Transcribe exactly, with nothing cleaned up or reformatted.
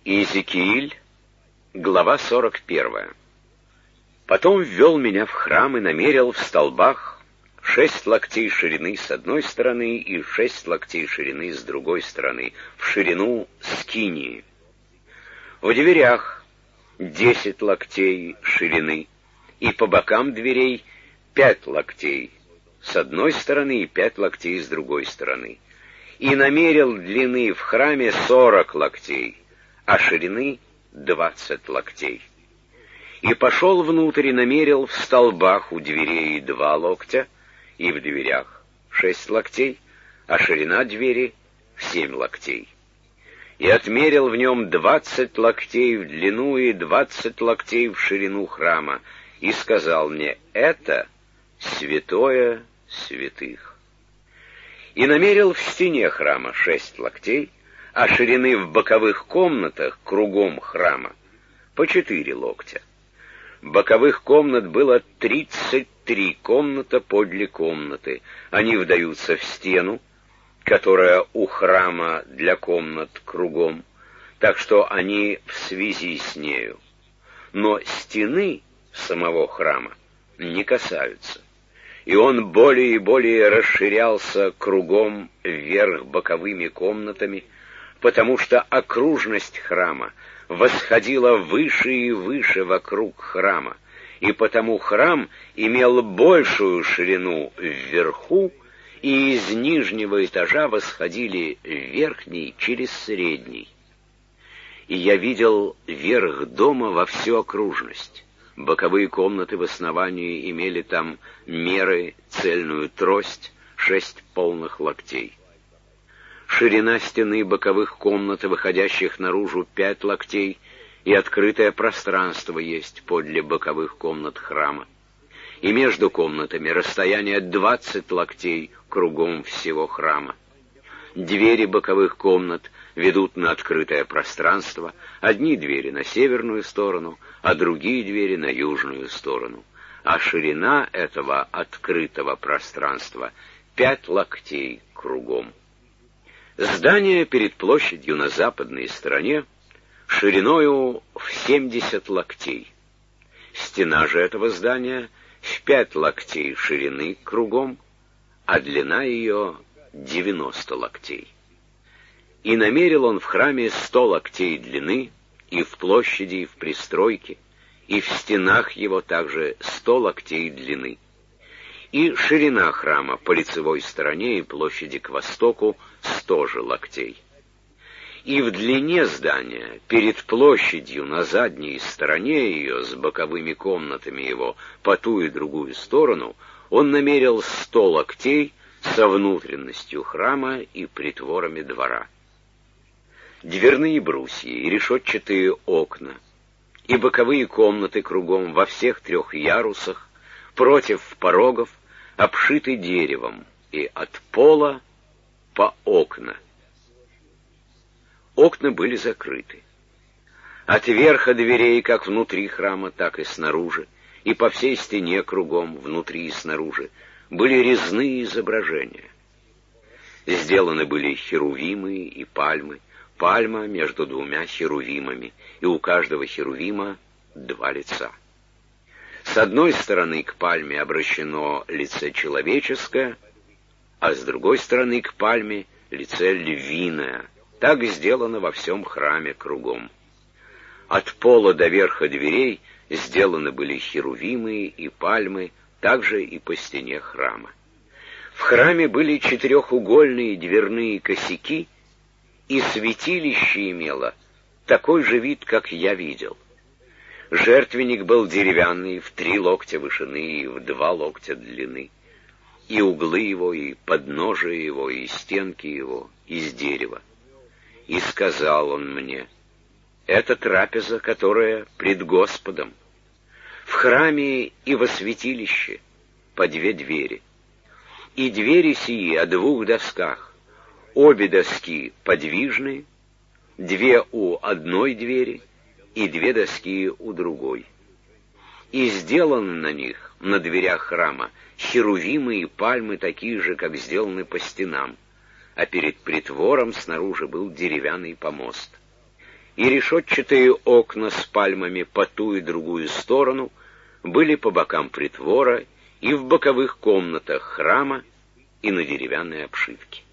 Иезекииль, глава сорок первая. Потом ввел меня в храм и намерил в столбах шесть локтей ширины с одной стороны и шесть локтей ширины с другой стороны, в ширину скинии. В дверях десять локтей ширины, и по бокам дверей пять локтей с одной стороны и пять локтей с другой стороны. И намерил длины в храме сорок локтей, а ширины двадцать локтей. И пошел внутрь и намерил в столбах у дверей два локтя, и в дверях шесть локтей, а ширина двери семь локтей. И отмерил в нем двадцать локтей в длину и двадцать локтей в ширину храма, и сказал мне: это святое святых. И намерил в стене храма шесть локтей, а ширины в боковых комнатах кругом храма по четыре локтя. Боковых комнат было тридцать три комната подле комнаты. Они вдаются в стену, которая у храма для комнат кругом, так что они в связи с нею. Но стены самого храма не касаются. И он более и более расширялся кругом вверх боковыми комнатами, потому что окружность храма восходила выше и выше вокруг храма, и потому храм имел большую ширину вверху, и из нижнего этажа восходили в верхний через средний. И я видел верх дома во всю окружность. Боковые комнаты в основании имели там меры, цельную трость, шесть полных локтей. Ширина стены боковых комнат, выходящих наружу, пять локтей, и открытое пространство есть подле боковых комнат храма. И между комнатами расстояние двадцать локтей кругом всего храма. Двери боковых комнат ведут на открытое пространство, одни двери на северную сторону, а другие двери на южную сторону. А ширина этого открытого пространства пять локтей кругом. Здание перед площадью на западной стороне шириною в семьдесят локтей. Стена же этого здания в пять локтей ширины кругом, а длина ее девяносто локтей. И намерил он в храме сто локтей длины, и в площади, и в пристройке, и в стенах его также сто локтей длины. И ширина храма по лицевой стороне и площади к востоку сто же локтей. И в длине здания, перед площадью на задней стороне ее, с боковыми комнатами его по ту и другую сторону, он намерил сто локтей со внутренностью храма и притворами двора. Дверные брусья и решетчатые окна, и боковые комнаты кругом во всех трех ярусах, против порогов, обшиты деревом, и от пола по окна. Окна были закрыты. От верха дверей, как внутри храма, так и снаружи, и по всей стене кругом, внутри и снаружи, были резные изображения. Сделаны были херувимы и пальмы, пальма между двумя херувимами, и у каждого херувима два лица. С одной стороны к пальме обращено лице человеческое, а с другой стороны к пальме лице львиное. Так сделано во всем храме кругом. От пола до верха дверей сделаны были херувимы и пальмы, также и по стене храма. В храме были четырехугольные дверные косяки, и святилище имело такой же вид, как я видел. Жертвенник был деревянный, в три локтя вышины и в два локтя длины, и углы его, и подножие его, и стенки его из дерева. И сказал он мне: это трапеза, которая пред Господом. В храме и во святилище по две двери. И двери сии о двух досках, обе доски подвижные, две у одной двери и две доски у другой. И сделаны на них, на дверях храма, херувимы и пальмы такие же, как сделаны по стенам, а перед притвором снаружи был деревянный помост. и решетчатые окна с пальмами по ту и другую сторону были по бокам притвора и в боковых комнатах храма, и на деревянной обшивке.